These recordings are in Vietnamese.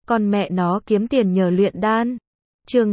Con mẹ nó kiếm tiền nhờ luyện đan. Chương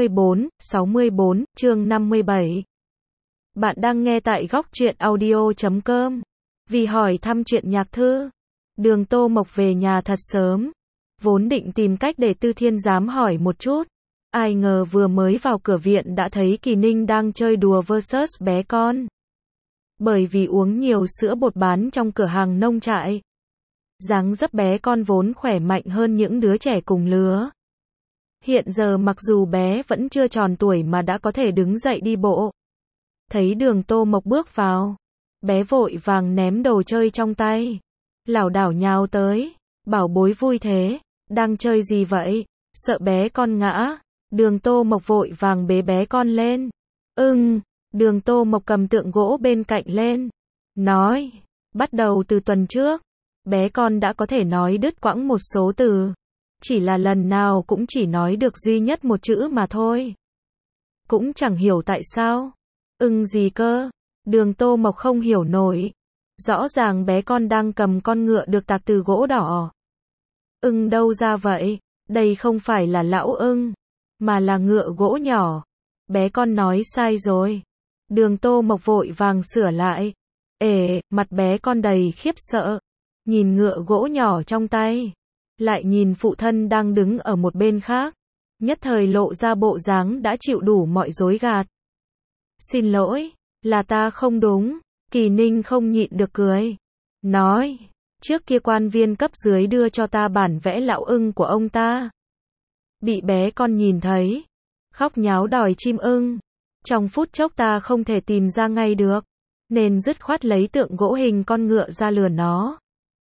64, chương 57. Bạn đang nghe tại góc truyện audio.com. Vì hỏi thăm chuyện Nhạc Thư, Đường Tô Mộc về nhà thật sớm. Vốn định tìm cách để Tư Thiên Giám hỏi một chút. Ai ngờ vừa mới vào cửa viện đã thấy Kỳ Ninh đang chơi đùa versus bé con. Bởi vì uống nhiều sữa bột bán trong cửa hàng nông trại, dáng dấp bé con vốn khỏe mạnh hơn những đứa trẻ cùng lứa. Hiện giờ mặc dù bé vẫn chưa tròn tuổi mà đã có thể đứng dậy đi bộ. Thấy Đường Tô Mộc bước vào, bé vội vàng ném đồ chơi trong tay, lảo đảo nhào tới. Bảo bối vui thế, đang chơi gì vậy? Sợ bé con ngã. Đường Tô Mộc vội vàng bế bé con lên. Đường Tô Mộc cầm tượng gỗ bên cạnh lên, nói, bắt đầu từ tuần trước, bé con đã có thể nói đứt quãng một số từ. Chỉ là lần nào cũng chỉ nói được duy nhất một chữ mà thôi. Cũng chẳng hiểu tại sao. Gì cơ? Đường Tô Mộc không hiểu nổi. Rõ ràng bé con đang cầm con ngựa được tạc từ gỗ đỏ. Đâu ra vậy? Đây không phải là lão ưng, mà là ngựa gỗ nhỏ. Bé con nói sai rồi. Đường Tô Mộc vội vàng sửa lại. Mặt bé con đầy khiếp sợ. Nhìn ngựa gỗ nhỏ trong tay, lại nhìn phụ thân đang đứng ở một bên khác. Nhất thời lộ ra bộ dáng đã chịu đủ mọi dối gạt. Xin lỗi, là ta không đúng. Kỳ Ninh không nhịn được cười. Nói, trước kia quan viên cấp dưới đưa cho ta bản vẽ lão ưng của ông ta. Bị bé con nhìn thấy, khóc nháo đòi chim ưng. Trong phút chốc ta không thể tìm ra ngay được, nên dứt khoát lấy tượng gỗ hình con ngựa ra lừa nó.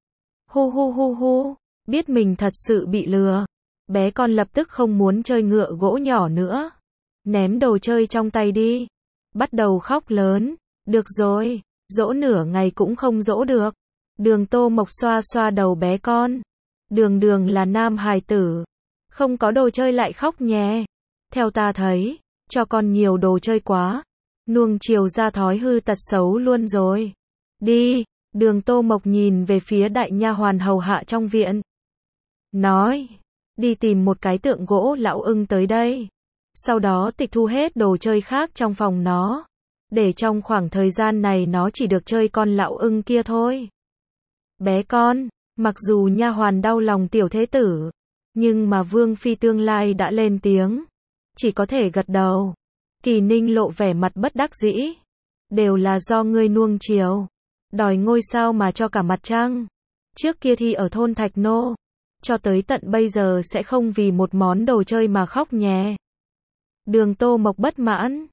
Hu, biết mình thật sự bị lừa. Bé con lập tức không muốn chơi ngựa gỗ nhỏ nữa. Ném đồ chơi trong tay đi. Bắt đầu khóc lớn. Được rồi, dỗ nửa ngày cũng không dỗ được. Đường Tô Mộc xoa xoa đầu bé con. Đường là nam hài tử, không có đồ chơi lại khóc nhè. Theo ta thấy, cho con nhiều đồ chơi quá, nuông chiều ra thói hư tật xấu luôn rồi. Đi. Đường Tô Mộc nhìn về phía đại nha hoàn hầu hạ trong viện, nói, đi tìm một cái tượng gỗ lão ưng tới đây. Sau đó tịch thu hết đồ chơi khác trong phòng nó, để trong khoảng thời gian này nó chỉ được chơi con lão ưng kia thôi. Bé con, mặc dù nha hoàn đau lòng tiểu thế tử, nhưng mà Vương Phi tương lai đã lên tiếng, chỉ có thể gật đầu. Kỳ Ninh lộ vẻ mặt bất đắc dĩ. Đều là do ngươi nuông chiều, đòi ngôi sao mà cho cả mặt trăng. Trước kia thì ở thôn Thạch Nô, cho tới tận bây giờ sẽ không vì một món đồ chơi mà khóc nhè. Đường Tô Mộc bất mãn.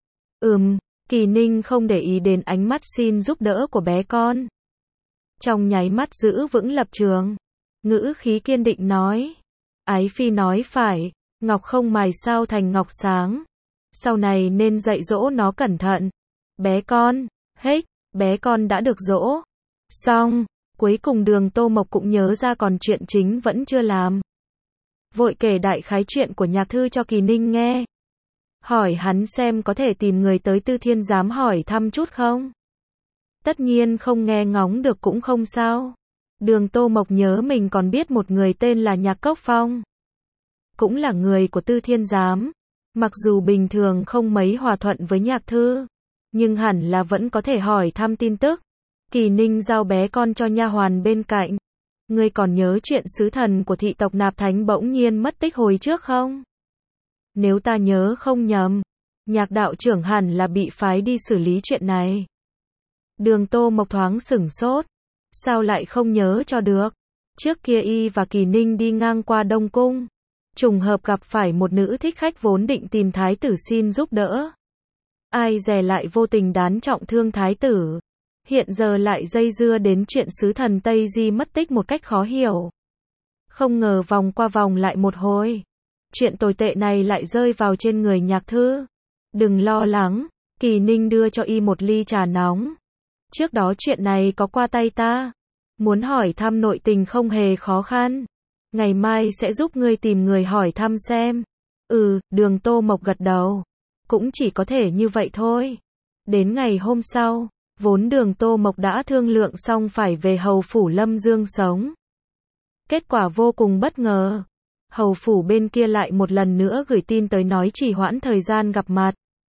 Kỳ Ninh không để ý đến ánh mắt xin giúp đỡ của bé con. Trong nháy mắt giữ vững lập trường, ngữ khí kiên định nói, Ái Phi nói phải, ngọc không mài sao thành ngọc sáng. Sau này nên dạy dỗ nó cẩn thận. Bé con, bé con đã được dỗ xong. Cuối cùng Đường Tô Mộc cũng nhớ ra còn chuyện chính vẫn chưa làm. Vội kể đại khái chuyện của Nhạc Thư cho Kỳ Ninh nghe. Hỏi hắn xem có thể tìm người tới Tư Thiên Giám hỏi thăm chút không. Tất nhiên không nghe ngóng được cũng không sao. Đường Tô Mộc nhớ mình còn biết một người tên là Nhạc Cốc Phong, cũng là người của Tư Thiên Giám. Mặc dù bình thường không mấy hòa thuận với Nhạc Thư, nhưng hẳn là vẫn có thể hỏi thăm tin tức. Kỳ Ninh giao bé con cho nha hoàn bên cạnh. Ngươi còn nhớ chuyện sứ thần của thị tộc Nạp Thánh bỗng nhiên mất tích hồi trước không? Nếu ta nhớ không nhầm, Nhạc đạo trưởng hẳn là bị phái đi xử lý chuyện này. Đường Tô Mộc thoáng sửng sốt. Sao lại không nhớ cho được? Trước kia y và Kỳ Ninh đi ngang qua Đông Cung, trùng hợp gặp phải một nữ thích khách vốn định tìm thái tử xin giúp đỡ. Ai dè lại vô tình đán trọng thương thái tử. Hiện giờ lại dây dưa đến chuyện sứ thần Tây Di mất tích một cách khó hiểu. Không ngờ vòng qua vòng lại một hồi, chuyện tồi tệ này lại rơi vào trên người Nhạc Thư. Đừng lo lắng, Kỳ Ninh đưa cho y một ly trà nóng. Trước đó chuyện này có qua tay ta. Muốn hỏi thăm nội tình không hề khó khăn. Ngày mai sẽ giúp ngươi tìm người hỏi thăm xem. Đường Tô Mộc gật đầu. Cũng chỉ có thể như vậy thôi. Đến ngày hôm sau, vốn Đường Tô Mộc đã thương lượng xong phải về hầu phủ Lâm Dương sống. Kết quả vô cùng bất ngờ. Hầu phủ bên kia lại một lần nữa gửi tin tới nói trì hoãn thời gian gặp mặt.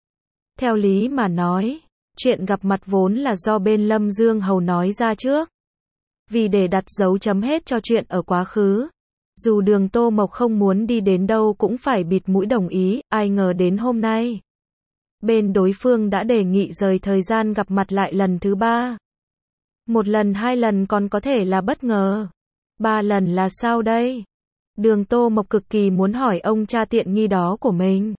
Theo lý mà nói, chuyện gặp mặt vốn là do bên Lâm Dương Hầu nói ra trước. Vì để đặt dấu chấm hết cho chuyện ở quá khứ. Dù Đường Tô Mộc không muốn đi đến đâu cũng phải bịt mũi đồng ý, ai ngờ đến hôm nay. Bên đối phương đã đề nghị rời thời gian gặp mặt lại lần thứ 3. Một lần 2 lần còn có thể là bất ngờ. 3 lần là sao đây? Đường Tô Mộc cực kỳ muốn hỏi ông cha tiện nghi đó của mình.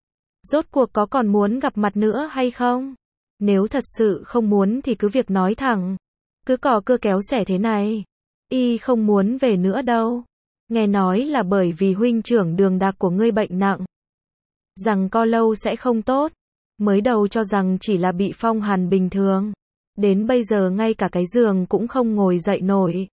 Rốt cuộc có còn muốn gặp mặt nữa hay không? Nếu thật sự không muốn thì cứ việc nói thẳng. Cứ cò cưa kéo xẻ thế này. Y không muốn về nữa đâu. Nghe nói là bởi vì huynh trưởng Đường Đạc của ngươi bệnh nặng. Rằng co lâu sẽ không tốt. Mới đầu cho rằng chỉ là bị phong hàn bình thường. Đến bây giờ ngay cả cái giường cũng không ngồi dậy nổi.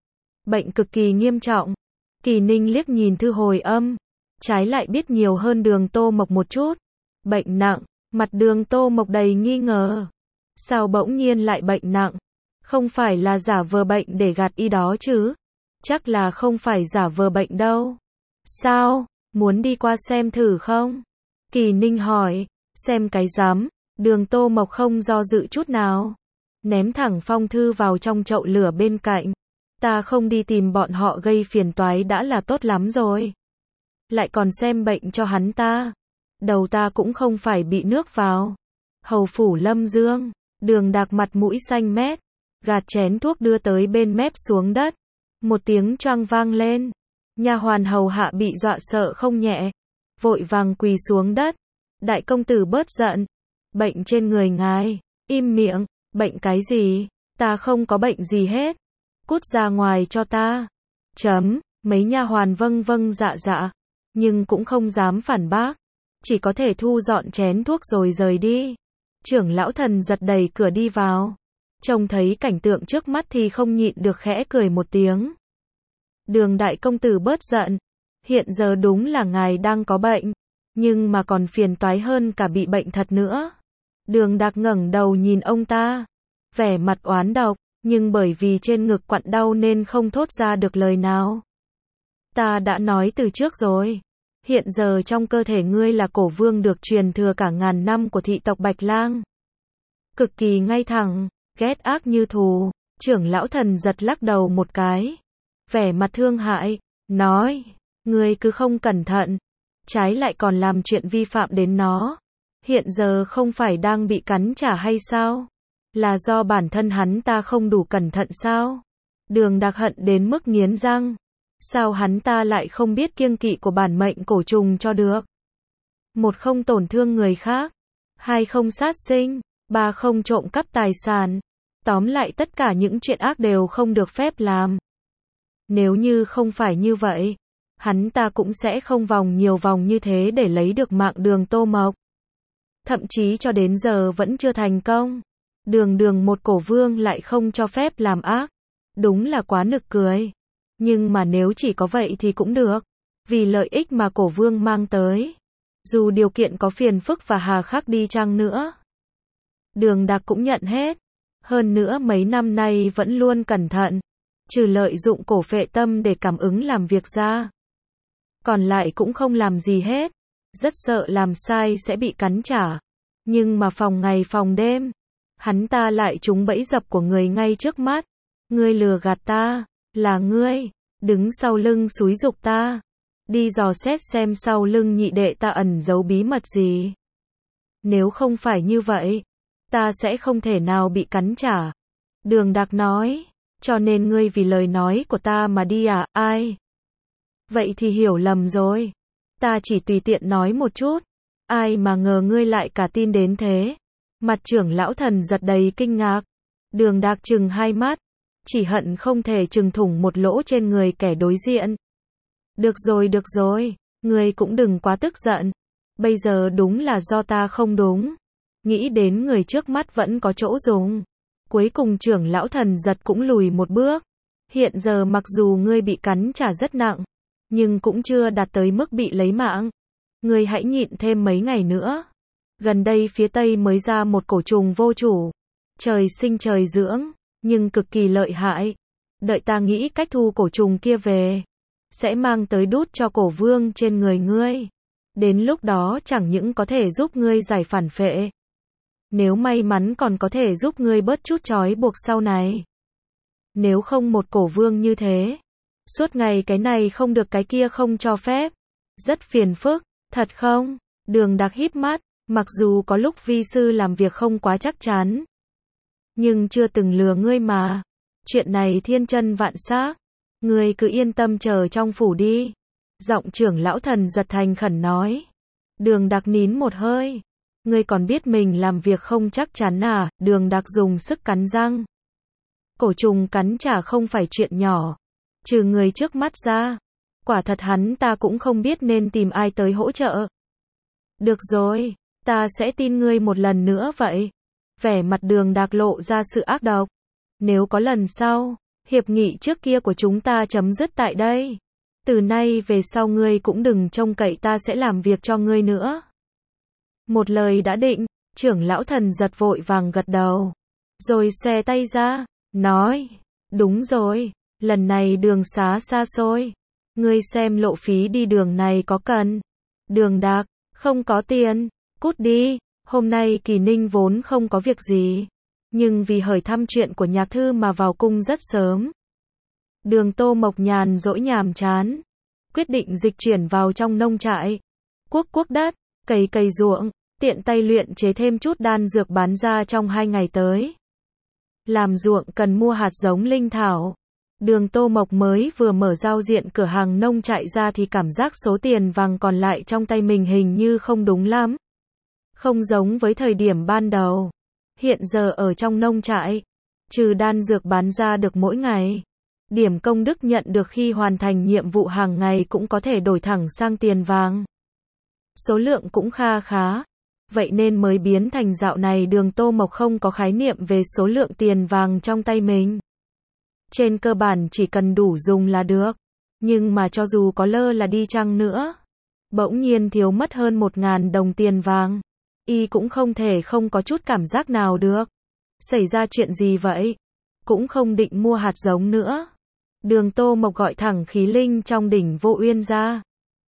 Bệnh cực kỳ nghiêm trọng. Kỳ Ninh liếc nhìn thư hồi âm. Trái lại biết nhiều hơn Đường Tô Mộc một chút. Bệnh nặng. Mặt Đường Tô Mộc đầy nghi ngờ. Sao bỗng nhiên lại bệnh nặng? Không phải là giả vờ bệnh để gạt y đó chứ? Chắc là không phải giả vờ bệnh đâu. Sao? Muốn đi qua xem thử không? Kỳ Ninh hỏi. Xem cái rắm. Đường Tô Mộc không do dự chút nào. Ném thẳng phong thư vào trong chậu lửa bên cạnh. Ta không đi tìm bọn họ gây phiền toái đã là tốt lắm rồi. Lại còn xem bệnh cho hắn ta. Đầu ta cũng không phải bị nước vào. Hầu phủ Lâm Dương. Đường Đạc mặt mũi xanh mét. Gạt chén thuốc đưa tới bên mép xuống đất. Một tiếng choang vang lên. Nha hoàn hầu hạ bị dọa sợ không nhẹ. Vội vàng quỳ xuống đất. Đại công tử bớt giận. Bệnh trên người ngài. Im miệng. Bệnh cái gì? Ta không có bệnh gì hết. Cút ra ngoài cho ta. Chấm. Mấy nha hoàn vâng vâng dạ dạ. Nhưng cũng không dám phản bác. Chỉ có thể thu dọn chén thuốc rồi rời đi. Trưởng lão Thần giật đẩy cửa đi vào. Trông thấy cảnh tượng trước mắt thì không nhịn được khẽ cười một tiếng. Đường đại công tử bớt giận. Hiện giờ đúng là ngài đang có bệnh. Nhưng mà còn phiền toái hơn cả bị bệnh thật nữa. Đường Đạc ngẩng đầu nhìn ông ta. Vẻ mặt oán độc. Nhưng bởi vì trên ngực quặn đau nên không thốt ra được lời nào. Ta đã nói từ trước rồi. Hiện giờ trong cơ thể ngươi là cổ vương được truyền thừa cả ngàn năm của thị tộc Bạch Lang. Cực kỳ ngay thẳng, ghét ác như thù. Trưởng lão Thần giật lắc đầu một cái. Vẻ mặt thương hại, nói, ngươi cứ không cẩn thận. Trái lại còn làm chuyện vi phạm đến nó. Hiện giờ không phải đang bị cắn trả hay sao? Là do bản thân hắn ta không đủ cẩn thận sao? Đường Đạc hận đến mức nghiến răng. Sao hắn ta lại không biết kiêng kỵ của bản mệnh cổ trùng cho được? 1. Không tổn thương người khác. 2. Không sát sinh. 3. Không trộm cắp tài sản. Tóm lại tất cả những chuyện ác đều không được phép làm. Nếu như không phải như vậy, hắn ta cũng sẽ không vòng nhiều vòng như thế để lấy được mạng Đường Tô Mộc. Thậm chí cho đến giờ vẫn chưa thành công. Đường một cổ vương lại không cho phép làm ác. Đúng là quá nực cười. Nhưng mà nếu chỉ có vậy thì cũng được. Vì lợi ích mà cổ vương mang tới. Dù điều kiện có phiền phức và hà khắc đi chăng nữa. Đường Đạc cũng nhận hết. Hơn nữa mấy năm nay vẫn luôn cẩn thận. Trừ lợi dụng cổ phệ tâm để cảm ứng làm việc ra. Còn lại cũng không làm gì hết. Rất sợ làm sai sẽ bị cắn trả. Nhưng mà phòng ngày phòng đêm. Hắn ta lại trúng bẫy dập của người ngay trước mắt. Ngươi lừa gạt ta. Là ngươi. Đứng sau lưng xúi giục ta. Đi dò xét xem sau lưng nhị đệ ta ẩn giấu bí mật gì. Nếu không phải như vậy, ta sẽ không thể nào bị cắn trả. Đường Đạc nói. Cho nên ngươi vì lời nói của ta mà đi à? Ai? Vậy thì hiểu lầm rồi. Ta chỉ tùy tiện nói một chút. Ai mà ngờ ngươi lại cả tin đến thế. Mặt trưởng lão Thần giật đầy kinh ngạc. Đường Đạc trừng hai mắt. Chỉ hận không thể trừng thủng một lỗ trên người kẻ đối diện. Được rồi. Ngươi cũng đừng quá tức giận. Bây giờ đúng là do ta không đúng. Nghĩ đến người trước mắt vẫn có chỗ dùng. Cuối cùng trưởng lão Thần giật cũng lùi một bước. Hiện giờ mặc dù ngươi bị cắn trả rất nặng, nhưng cũng chưa đạt tới mức bị lấy mạng. Ngươi hãy nhịn thêm mấy ngày nữa. Gần đây phía Tây mới ra một cổ trùng vô chủ. Trời sinh trời dưỡng, nhưng cực kỳ lợi hại. Đợi ta nghĩ cách thu cổ trùng kia về. sẽ mang tới đút cho cổ vương trên người ngươi. Đến lúc đó chẳng những có thể giúp ngươi giải phản phệ, nếu may mắn còn có thể giúp ngươi bớt chút trói buộc sau này. Nếu không một cổ vương như thế, suốt ngày cái này không được cái kia không cho phép, rất phiền phức, thật không? Đường Đạc híp mắt, mặc dù có lúc vi sư làm việc không quá chắc chắn, nhưng chưa từng lừa ngươi mà. Chuyện này thiên chân vạn xác, ngươi cứ yên tâm chờ trong phủ đi. Giọng trưởng lão Thần Giật thành khẩn nói. Đường Đạc nín một hơi. Ngươi còn biết mình làm việc không chắc chắn à? Đường Đạc dùng sức cắn răng. Cổ trùng cắn chả không phải chuyện nhỏ. Trừ người trước mắt ra, quả thật hắn ta cũng không biết nên tìm ai tới hỗ trợ. Được rồi, ta sẽ tin ngươi một lần nữa vậy. Vẻ mặt Đường Đạc lộ ra sự ác độc. Nếu có lần sau, hiệp nghị trước kia của chúng ta chấm dứt tại đây. Từ nay về sau ngươi cũng đừng trông cậy ta sẽ làm việc cho ngươi nữa. Một lời đã định, trưởng lão Thần Giật vội vàng gật đầu. Rồi xòe tay ra, nói, đúng rồi, lần này đường xá xa xôi. Ngươi xem lộ phí đi đường này có cần. Đường Đạc, không có tiền, cút đi. Hôm nay Kỳ Ninh vốn không có việc gì, nhưng vì hỏi thăm chuyện của nhạc thư mà vào cung rất sớm. Đường Tô Mộc nhàn rỗi nhàm chán, quyết định dịch chuyển vào trong nông trại, cuốc đất, cày ruộng, tiện tay luyện chế thêm chút đan dược bán ra trong 2 ngày tới. Làm ruộng cần mua hạt giống linh thảo. Đường Tô Mộc mới vừa mở giao diện cửa hàng nông trại ra thì cảm giác số tiền vàng còn lại trong tay mình hình như không đúng lắm. Không giống với thời điểm ban đầu. Hiện giờ ở trong nông trại, trừ đan dược bán ra được mỗi ngày, điểm công đức nhận được khi hoàn thành nhiệm vụ hàng ngày cũng có thể đổi thẳng sang tiền vàng. Số lượng cũng kha khá. Vậy nên mới biến thành dạo này Đường Tô Mộc không có khái niệm về số lượng tiền vàng trong tay mình. Trên cơ bản chỉ cần đủ dùng là được. Nhưng mà cho dù có lơ là đi chăng nữa, bỗng nhiên thiếu mất hơn 1.000 đồng tiền vàng, y cũng không thể không có chút cảm giác nào được. Xảy ra chuyện gì vậy? Cũng không định mua hạt giống nữa. Đường Tô Mộc gọi thẳng Khí Linh trong đỉnh Vô Uyên ra.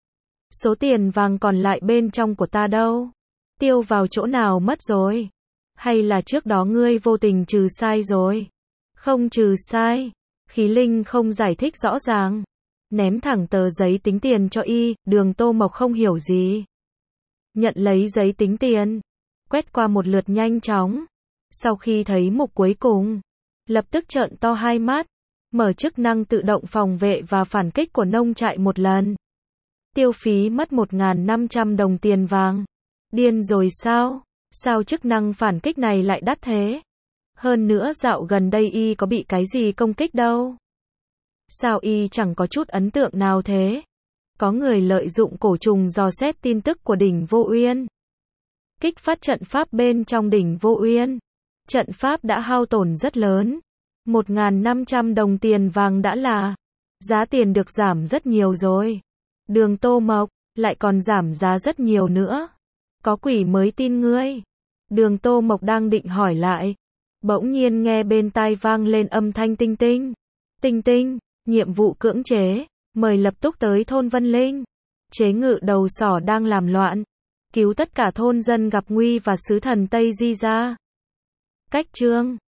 Số tiền vàng còn lại bên trong của ta đâu? Tiêu vào chỗ nào mất rồi? Hay là trước đó ngươi vô tình trừ sai rồi? Không trừ sai. Khí Linh không giải thích rõ ràng. Ném thẳng tờ giấy tính tiền cho y. Đường Tô Mộc không hiểu gì. Nhận lấy giấy tính tiền, quét qua một lượt nhanh chóng. Sau khi thấy mục cuối cùng, lập tức trợn to hai mắt, mở chức năng tự động phòng vệ và phản kích của nông trại một lần. Tiêu phí mất 1.500 đồng tiền vàng. Điên rồi sao? Sao chức năng phản kích này lại đắt thế? Hơn nữa dạo gần đây y có bị cái gì công kích đâu? Sao y chẳng có chút ấn tượng nào thế? Có người lợi dụng cổ trùng dò xét tin tức của đỉnh Vô Uyên, kích phát trận pháp bên trong đỉnh Vô Uyên. Trận pháp đã hao tổn rất lớn. 1.500 đồng tiền vàng đã là giá tiền được giảm rất nhiều rồi. Đường Tô Mộc lại còn giảm giá rất nhiều nữa. Có quỷ mới tin ngươi. Đường Tô Mộc đang định hỏi lại, bỗng nhiên nghe bên tai vang lên âm thanh tinh tinh. Tinh tinh, nhiệm vụ cưỡng chế, mời lập tức tới thôn Vân Linh. Chế ngự đầu sỏ đang làm loạn, cứu tất cả thôn dân gặp nguy và sứ thần Tây Di ra. Cách chương